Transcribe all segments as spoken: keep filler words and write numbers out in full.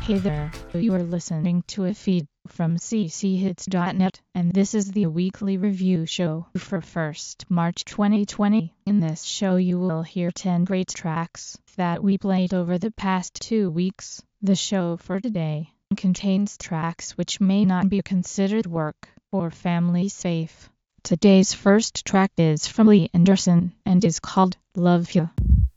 Hey there, you are listening to a feed from c c hits dot net, and this is the weekly review show for first March twenty twenty. In this show you will hear ten great tracks that we played over the past two weeks. The show for today contains tracks which may not be considered work or family safe. Today's first track is from Lee Anderson and is called Love Ya.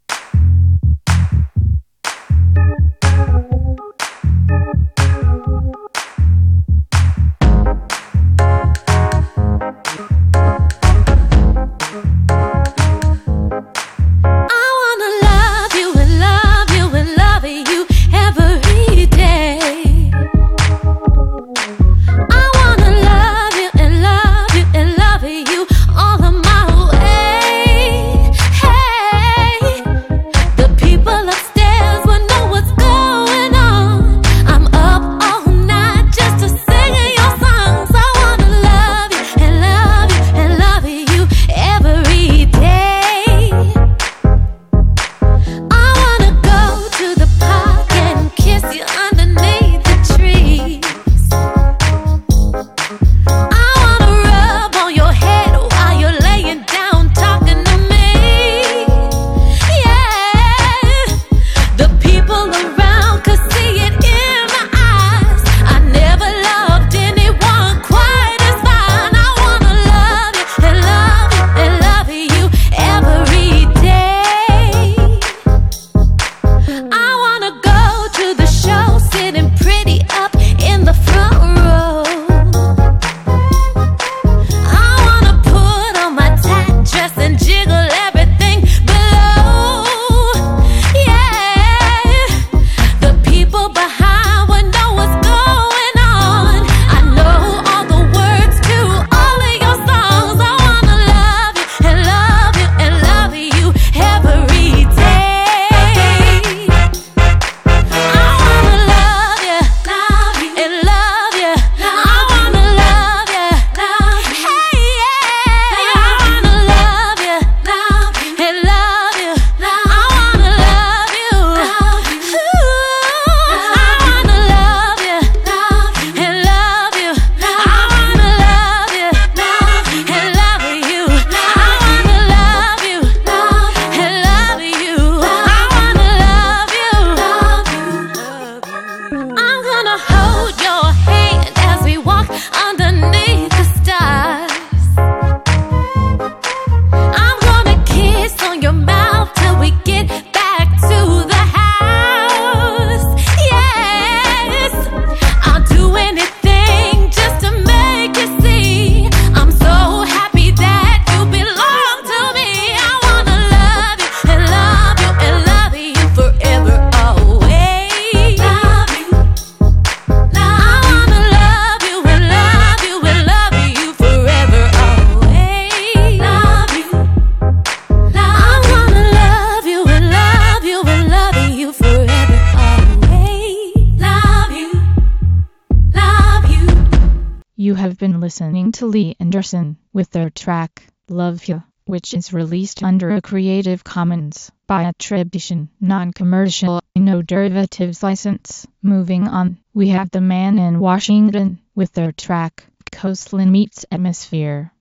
You have been listening to Lee Anderson with their track, Love Ya, which is released under a Creative Commons by attribution, non-commercial, no derivatives license. Moving on, we have The Man in Washington with their track, Coastline Meets Atmosphere.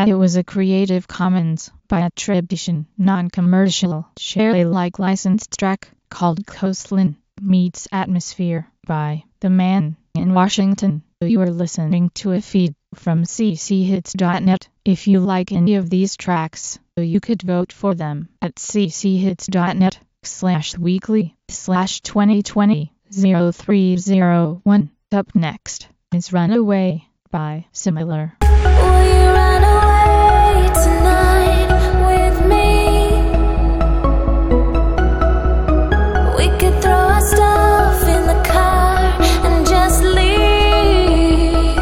that it was a Creative Commons by attribution, non-commercial, share Alike licensed track called Coastline Meets Atmosphere by The Man in Washington. You are listening to a feed from c c hits dot net. If you like any of these tracks, you could vote for them at c c hits dot net slash weekly slash twenty twenty oh three oh one. Up next is Runaway by Similar. Will you run away tonight with me? We could throw our stuff in the car and just leave.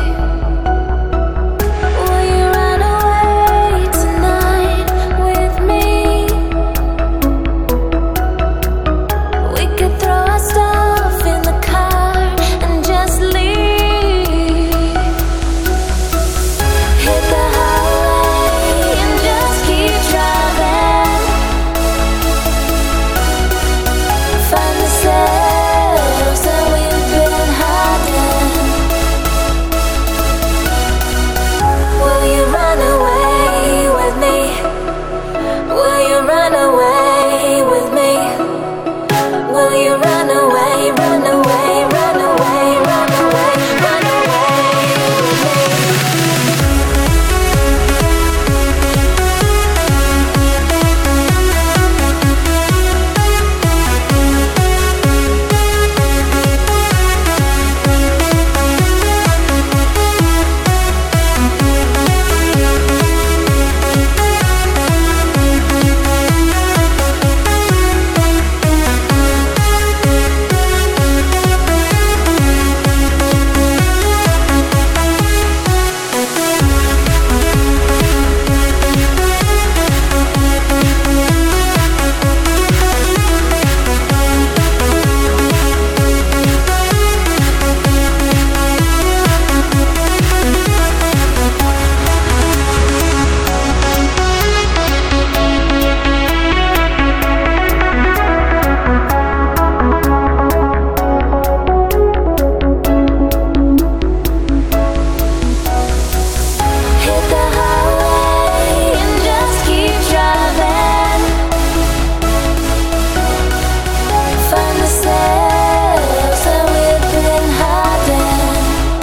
Will you run away tonight with me? We could throw our stuff in the car and just leave. Hit the highway and just keep driving. Find ourselves that we've been hiding. Will you run away with me? Will you run away with me? Will you run away, run away, run away, run away, run away with me? Hit the highway and just keep driving. Find ourselves that we've been hiding.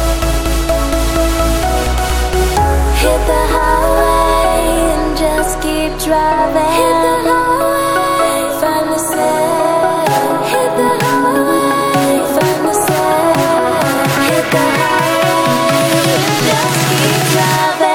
Hit the highway and just keep driving. Hit the highway, find ourselves. Hit the highway, find ourselves. Hit the highway and just keep driving.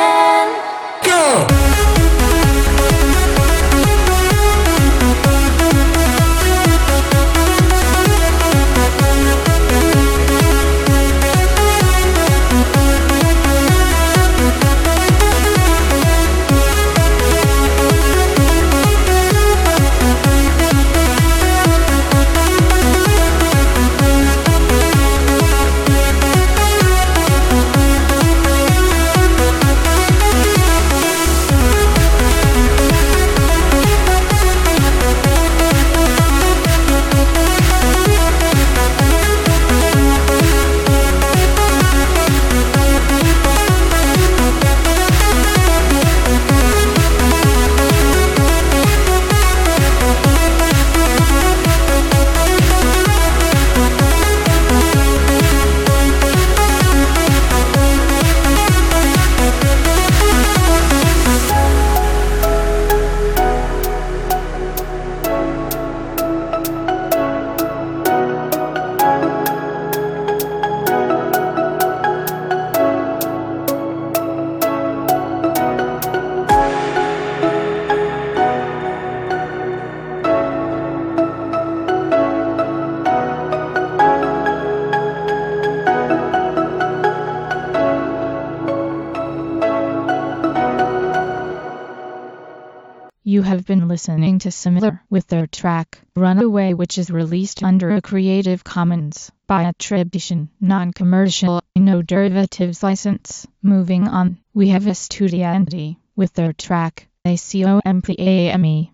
You have been listening to Similar with their track Runaway, which is released under a Creative Commons by attribution, non-commercial, no derivatives license. Moving on, we have Estudiante with their track A C O M P A M E.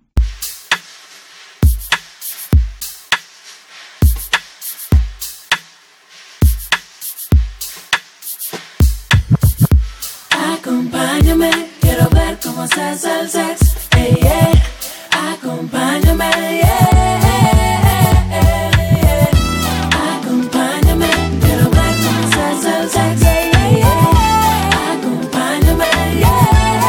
Acompáñame, quiero ver cómo haces el sex. Hey, yeah. Acompáñame, yeah, yeah, yeah. Acompáñame, quiero ver cómo haces el sex. Yeah, yeah. Acompáñame, yeah,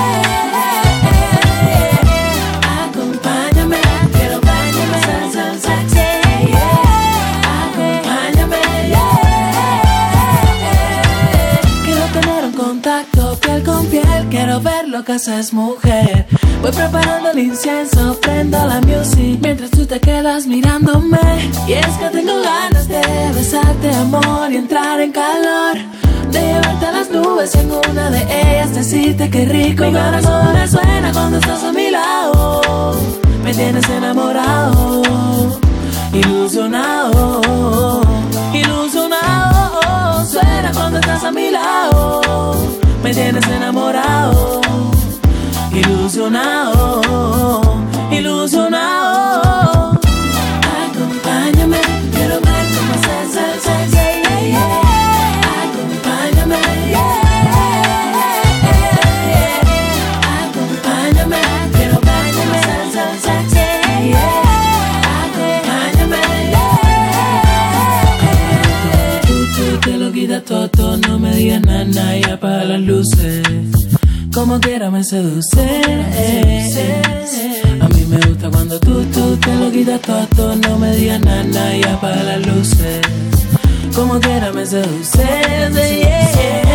yeah, yeah. Acompáñame, quiero ver cómo haces el sex. Yeah, yeah. Acompáñame, yeah, yeah. Quiero tener un contacto piel con piel, quiero ver lo que haces, mujer. Voy preparando el incienso, prendo la music mientras tú te quedas mirándome. Y es que tengo ganas de besarte, amor, y entrar en calor, de llevarte a las nubes y en una de ellas decirte que rico. Mi corazón resuena cuando estás a mi lado, me tienes enamorado, ilusionado, ilusionado. Suena cuando estás a mi lado, me tienes enamorado, ilusionado, ilusionado. Acompáñame, quiero ver cómo haces el sex. Yeah, yeah, yeah. Acompáñame, yeah, yeah, yeah. Acompáñame, quiero ver cómo haces el sex. Yeah, yeah. Acompáñame, yeah. Tú, tú te lo quitas todo, no me digas nada y apaga las luces. Como quiera me seduce, eh, eh. A mí me gusta cuando tú, tú te lo quitas todo, no me digas nada y apaga las luces. Como quiera me seduce, yeah,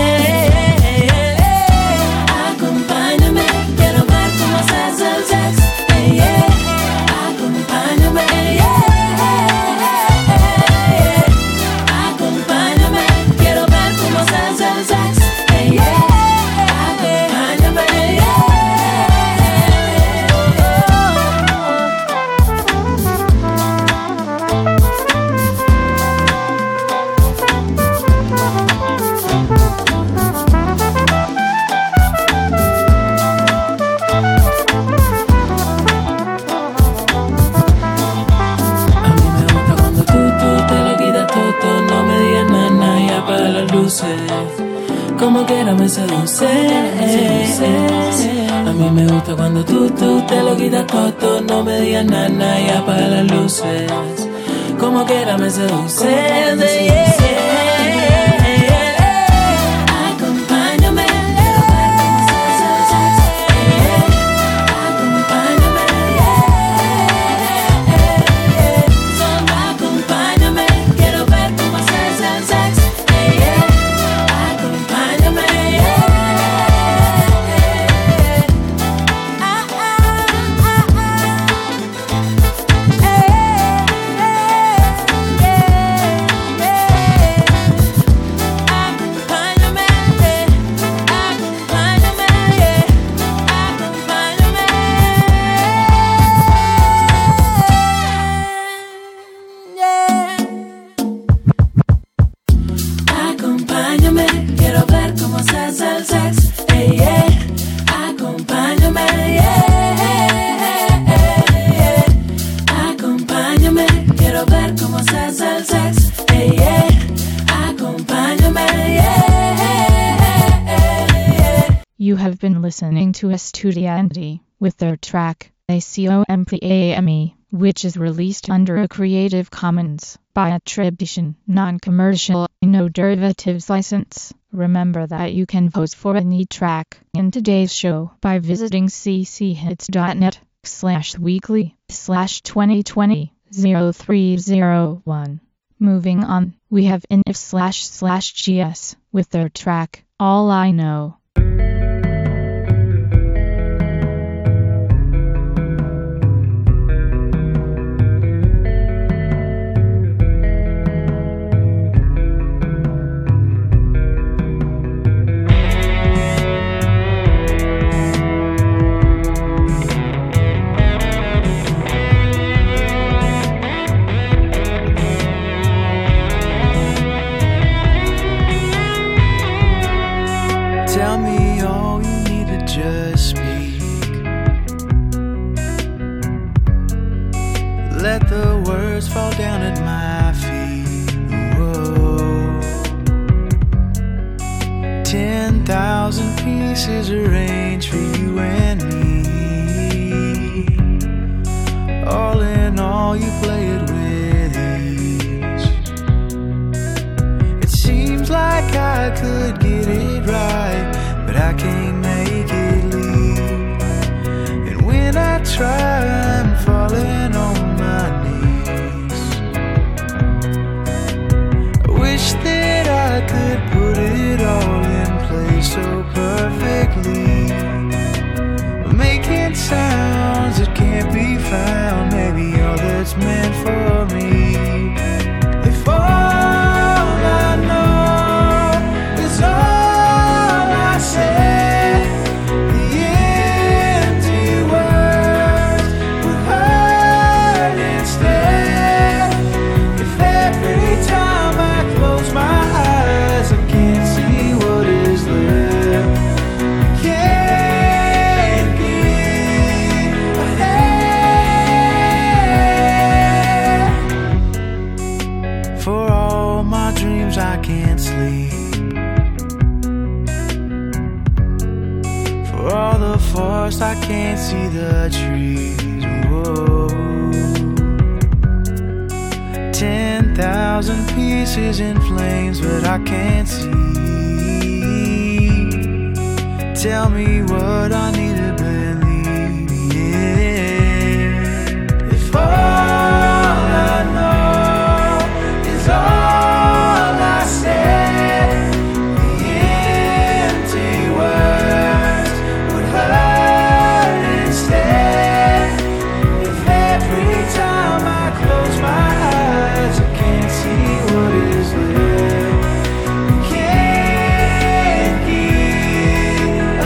yeah. Acompáñame, quiero ver cómo haces el sex. Yeah, yeah. Acompáñame, yeah, yeah. Acompáñame, quiero ver cómo haces el sex. Yeah, yeah. Como quiera me seduce, a mí me gusta cuando tú, tú te lo quitas todo, no me digas nada y apaga las luces. Como quiera me seduce, yeah. Acompáñame, quiero ver cómo haces el sex. Acompáñame, yeah. Solo acompáñame, quiero ver cómo haces el sex. You have been listening to Estudiante with their track Acompame, which is released under a Creative Commons by attribution, non-commercial, no derivatives license. Remember that you can vote for any track in today's show by visiting cchits.net slash weekly slash 2020 0301. Moving on, we have Inif slash slash gs with their track All I Know. Tell me all you need to just speak. Let the words fall down at my feet. Whoa. Ten thousand pieces places arranged for you and me. All in all, you play it with ease. It seems like I could get it right, but I can't make it leave. And when I try, I'm falling on my knees. I wish that I could put it all in place so perfectly, but making sounds that can't be found, maybe all that's meant for me. If all I know is all I said, the empty words would hurt instead. If every time I close my eyes I can't see what is left, can't get ahead. For all my dreams I can't sleep, for all the forest I can't see the trees. Whoa. Ten thousand pieces in flames, but I can't see. Tell me what I need to believe, yeah. If all I know is all I said, the empty words would hurt instead. If every time I close my eyes I can't see what is left, can't get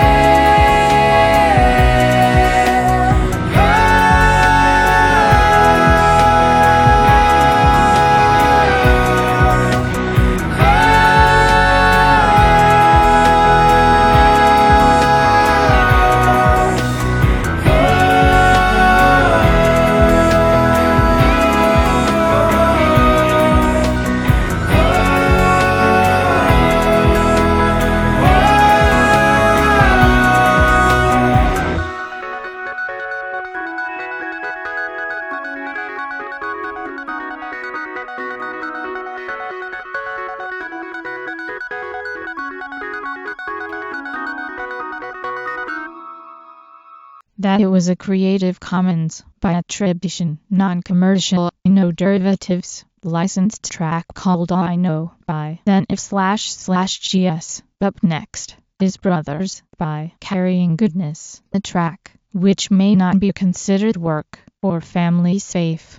That it was a Creative Commons by attribution, non-commercial, no derivatives, licensed track called All I Know by then if slash slash gs. Up next is Brothers by Carrying Goodness, a track which may not be considered work or family safe.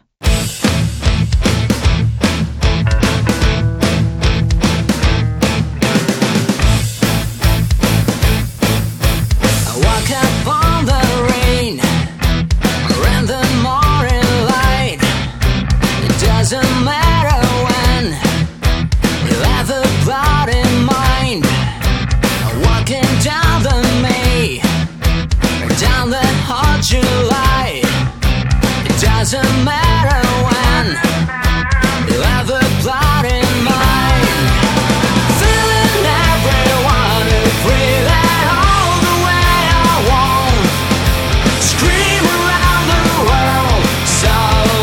I walk up on the rain, around the morning light. It doesn't matter when, without the thought in mind. I'm walking down the May, or down the hot July. It doesn't matter when, without the thought in mind. Feeling everyone to breathe out all the way I want. Scream around the world so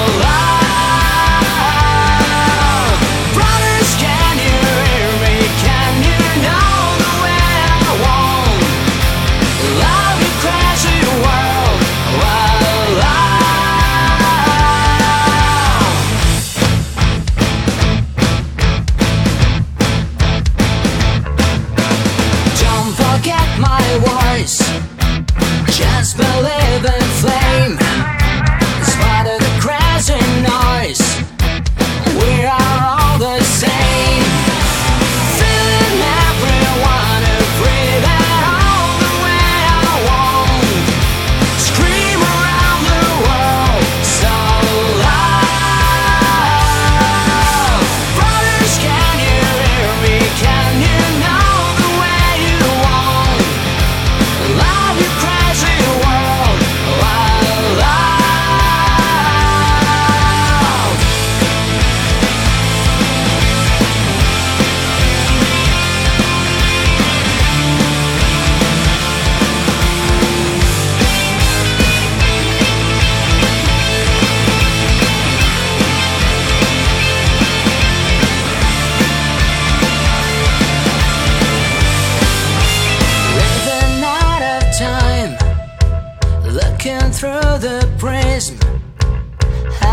loud. Brothers, can you hear me? Can you know the way I want? Love you, crazy world. Well, I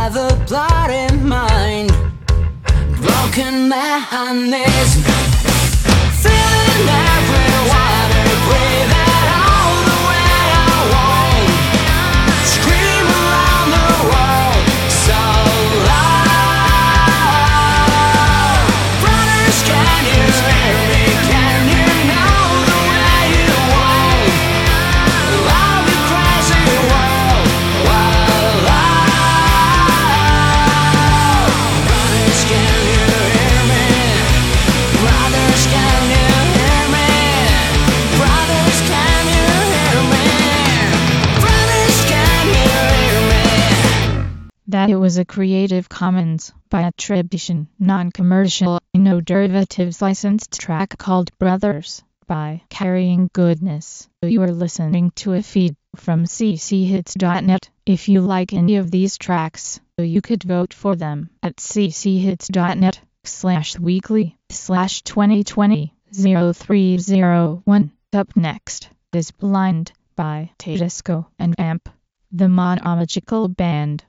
by the bloody mind. Broken man is feeling everyone to breathe it all the way I want. Scream around the world so loud. Brothers, can you hear me? Can you know the way you want? Love you crazy world, wild loud. Brothers, can you hear me? Brothers, can you hear me? Brothers, can you hear me? Brothers, can you hear me? That it was a Creative Commons by attribution, non-commercial, no derivatives licensed track called Brothers by Carrying Goodness. You are listening to a feed from c c hits dot net. If you like any of these tracks, you could vote for them at cchits.net slash weekly slash 2020 0301. Up next is Blind by Tedesco and Amp, the Monomagical Band.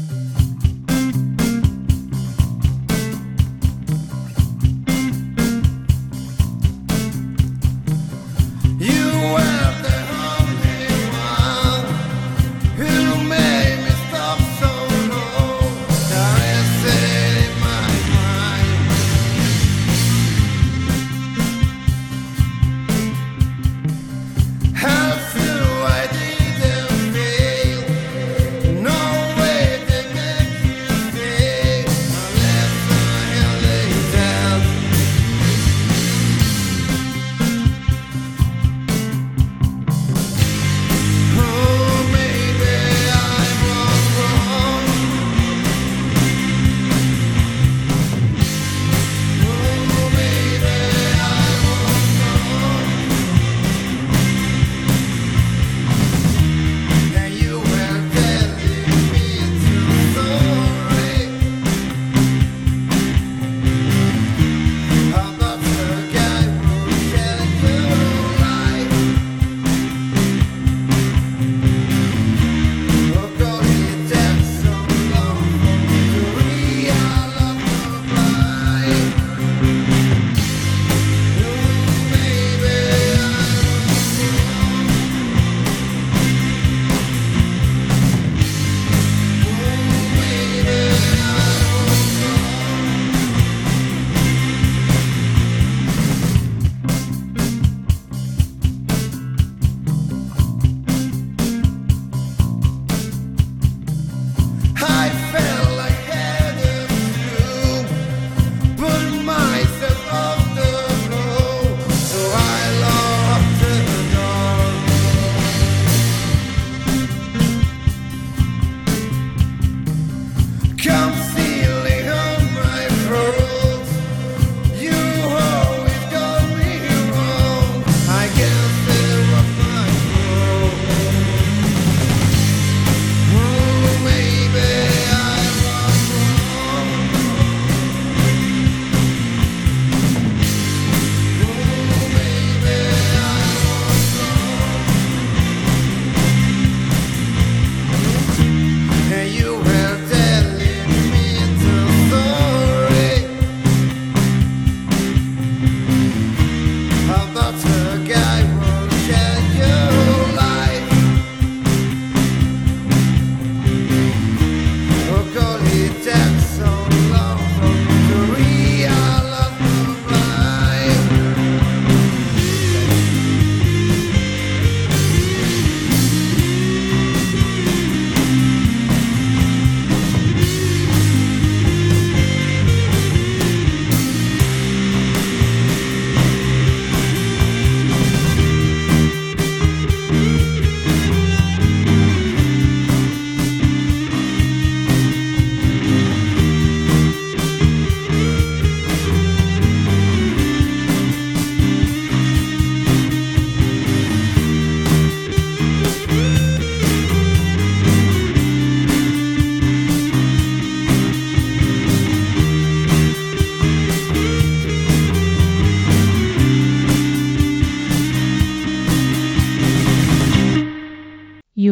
Thank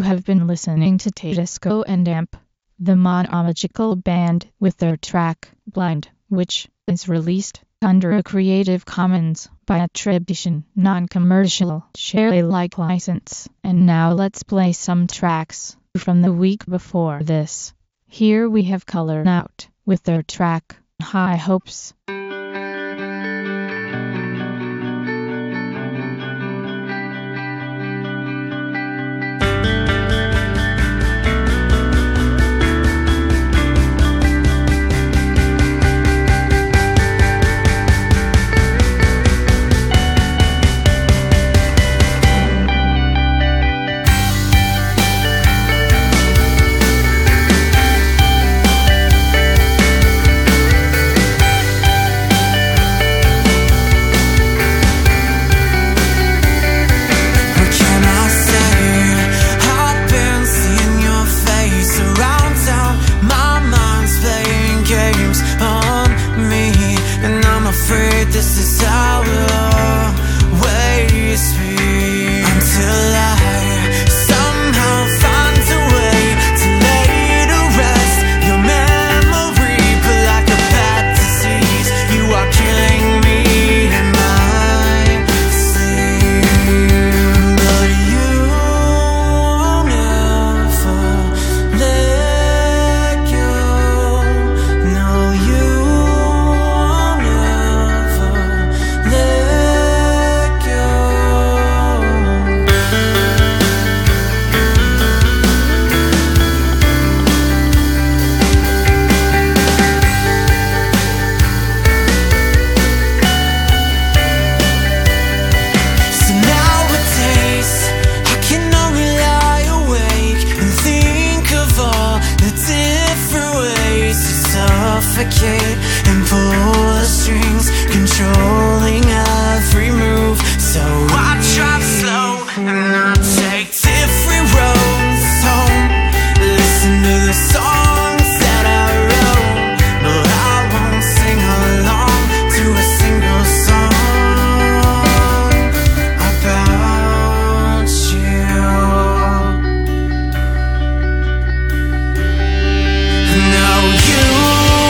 have been listening to Tedesco and Amp, the monological band, with their track, Blind, which is released under a Creative Commons by attribution, non-commercial, share Alike license. And now let's play some tracks from the week before this. Here we have Color Out with their track, High Hopes. And pull the strings, controlling every move. So I drive slow and I take different roads home. Listen to the songs that I wrote, but I won't sing along to a single song about you. No, you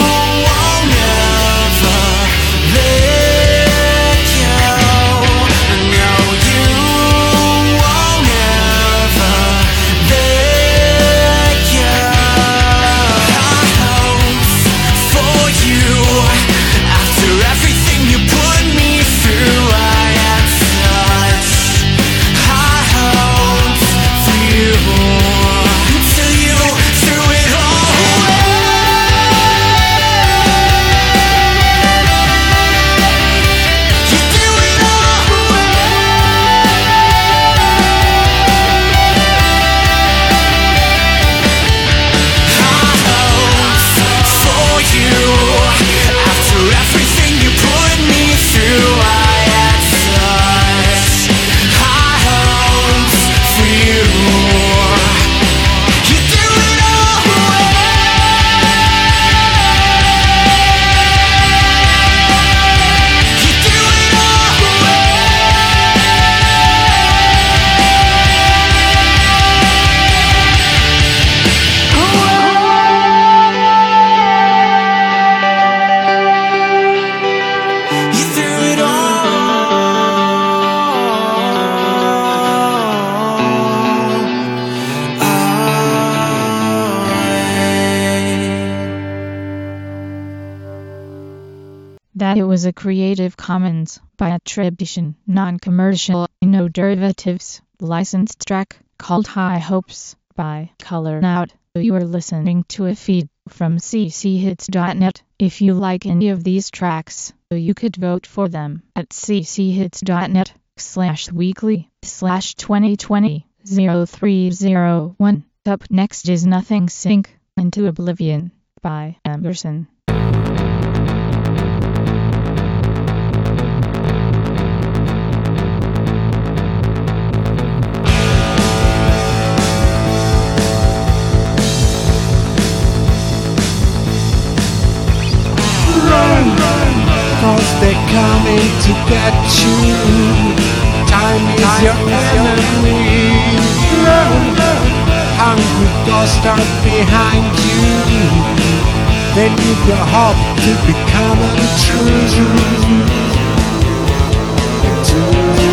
That it was a Creative Commons by attribution, non-commercial, no derivatives, licensed track called High Hopes by Color Out. You are listening to a feed from c c hits dot net. If you like any of these tracks, you could vote for them at c c hits dot net slash weekly slash twenty twenty oh three oh one. Up next is Nothing Sink into Oblivion by Emerson. Cause they're coming to get you. Time is your enemy. Run, run. lost are behind you, then you can hope to become untrue. And to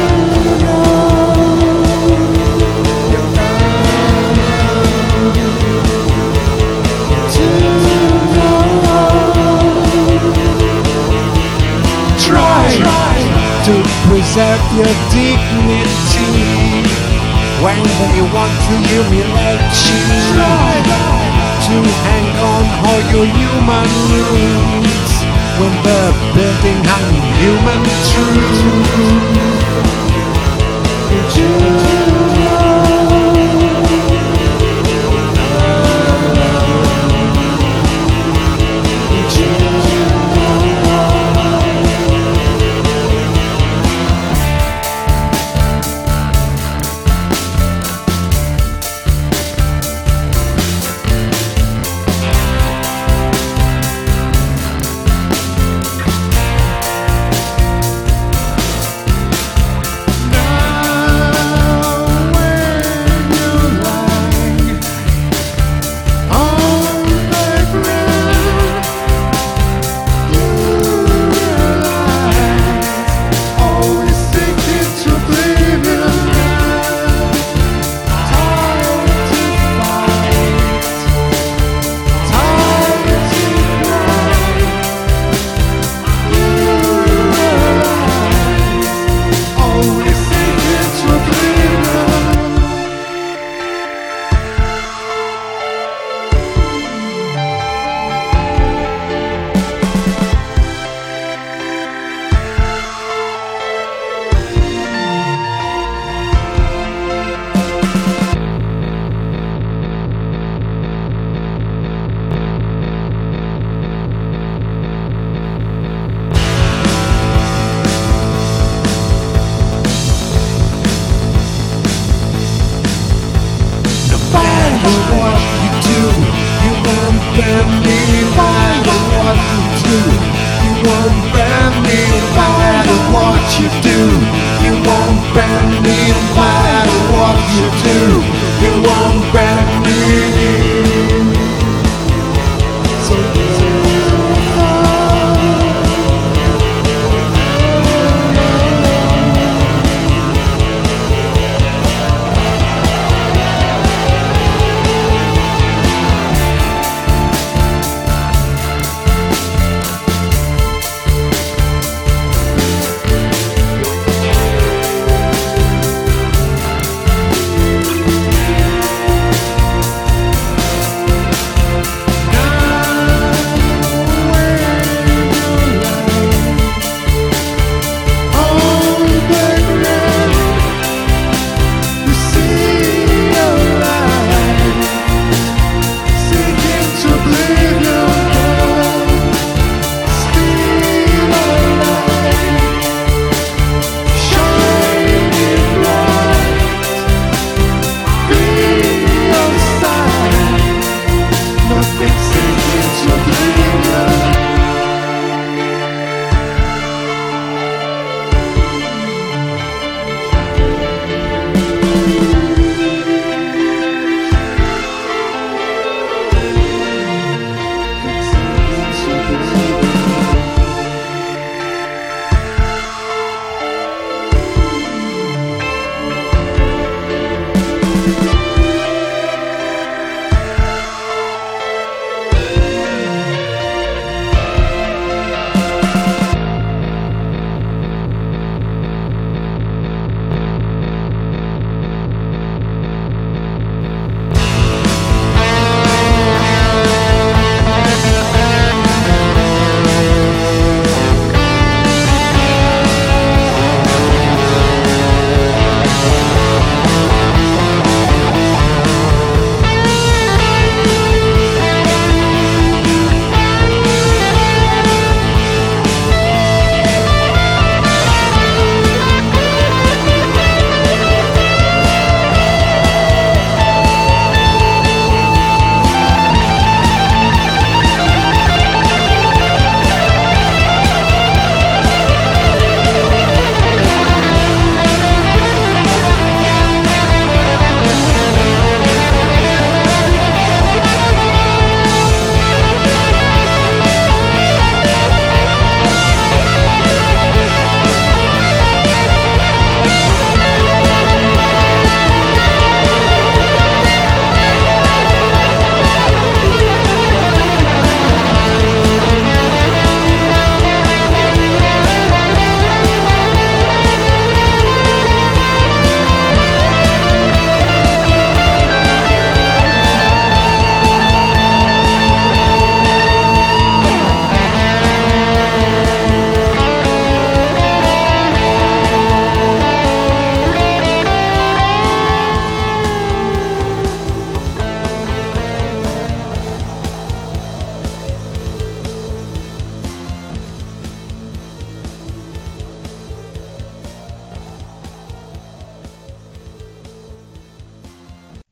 to preserve your dignity when they want to humiliate you. To hang on all your human roots when they're building unhuman truth.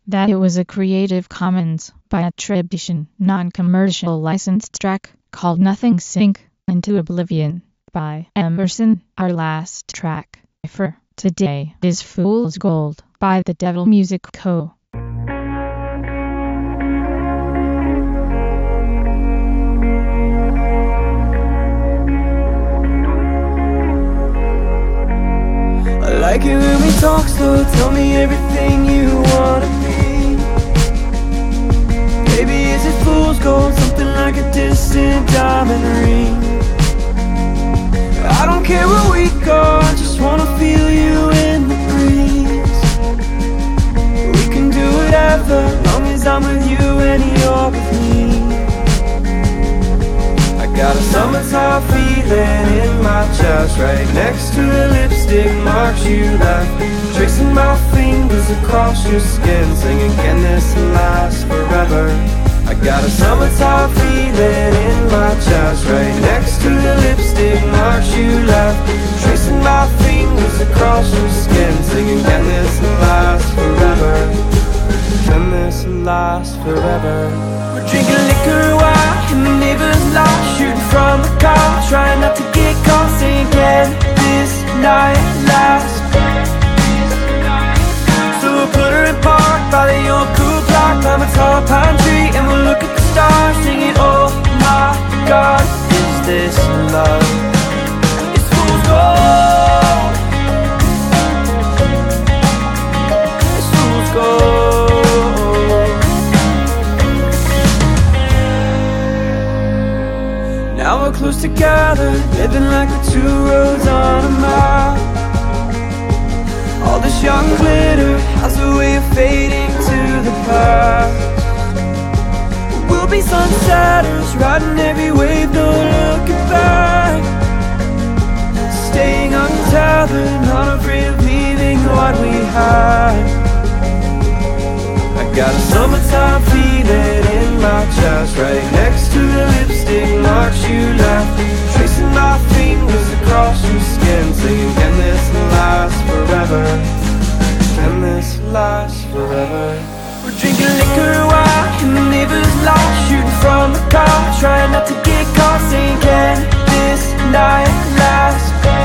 that it was a Creative Commons by attribution, non-commercial licensed track called Nothing Sink into Oblivion by Emerson. Our last track for today is Fool's Gold by The Devil Music Co. I like it when we talk slow, tell me everything you wanna be. Baby, is it fool's gold, something like a distant diamond ring? I don't care where we go, I just wanna feel you in the breeze. We can do whatever, long as I'm with you and you're with me. Got a summertime feeling in my chest, right next to the lipstick marks you left. Tracing my fingers across your skin, singing, can this last forever? I got a summertime feeling in my chest, right next to the lipstick marks you left. Tracing my fingers across your skin, singing, can this last forever? Can this last forever? We're drinking liquor while in the neighbor's lot, shooting from the car, trying not to get caught, saying, can this night last? So we'll put her in park by the old cool clock, climb a tall pine tree, and we'll look at the stars, singing, oh my God, is this love? It's fool's gold. It's fool's gold. Now we're close together, living like the two roads on a map. All this young glitter has a way of fading to the past. We'll be sunsetters, riding every wave, no looking back. Staying untethered, not afraid of leaving what we had. I got a summertime feeling in my chest, right next to the lipstick marks you left. Tracing my fingers across your skin, saying, can this last forever? Can this last forever? We're drinking liquor while in the neighbor's lot, shooting from the car, trying not to get caught, saying, can this night last?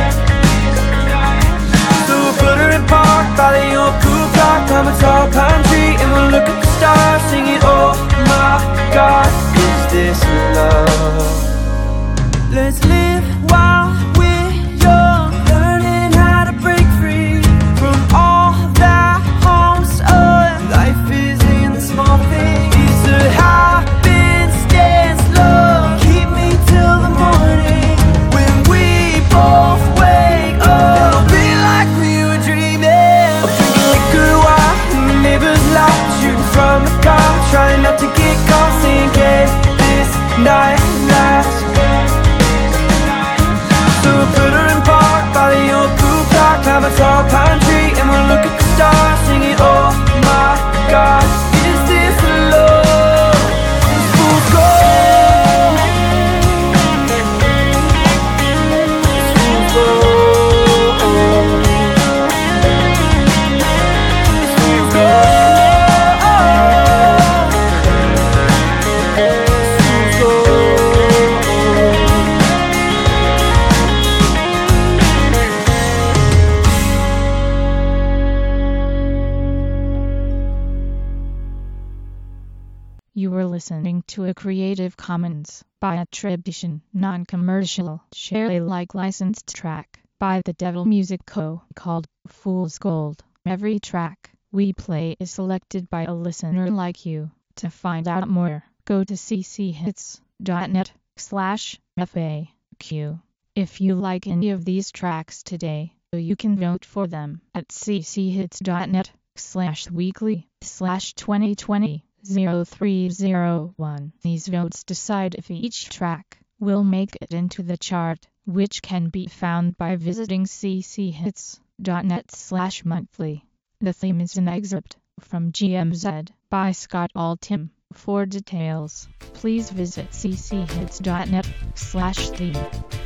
So we'll put her in park by the old cool clock, climb a tall pine tree, and we'll look at the stars, singing, oh my God, is this love? Let's live while we're young, learning how to break free from all that harms us. Life is in the small things. It's a happenstance, love. Keep me till the morning when we both wake up. It'll be like we were dreaming. I'm drinking liquor while in the neighbor's lot, shooting from the car, trying not to get caught, saying, can this night last? So we'll put her in park by the old cool clock, climb a tall pine tree, and we'll look at the stars, singing, oh my God, is this love? It's fool's gold. It's fool's gold. It's fool's gold. It's fool's gold. You were listening to a Creative Commons by attribution, non-commercial, share Alike licensed track by The Devil Music Co. called Fool's Gold. Every track we play is selected by a listener like you. To find out more, go to cchits.net slash FAQ. If you like any of these tracks today, you can vote for them at cchits.net slash weekly slash 2020. zero three zero one. These votes decide if each track will make it into the chart, which can be found by visiting cchits.net slash monthly. The theme is an excerpt from G M Z by Scott Altham. For details, please visit cchits.net slash theme.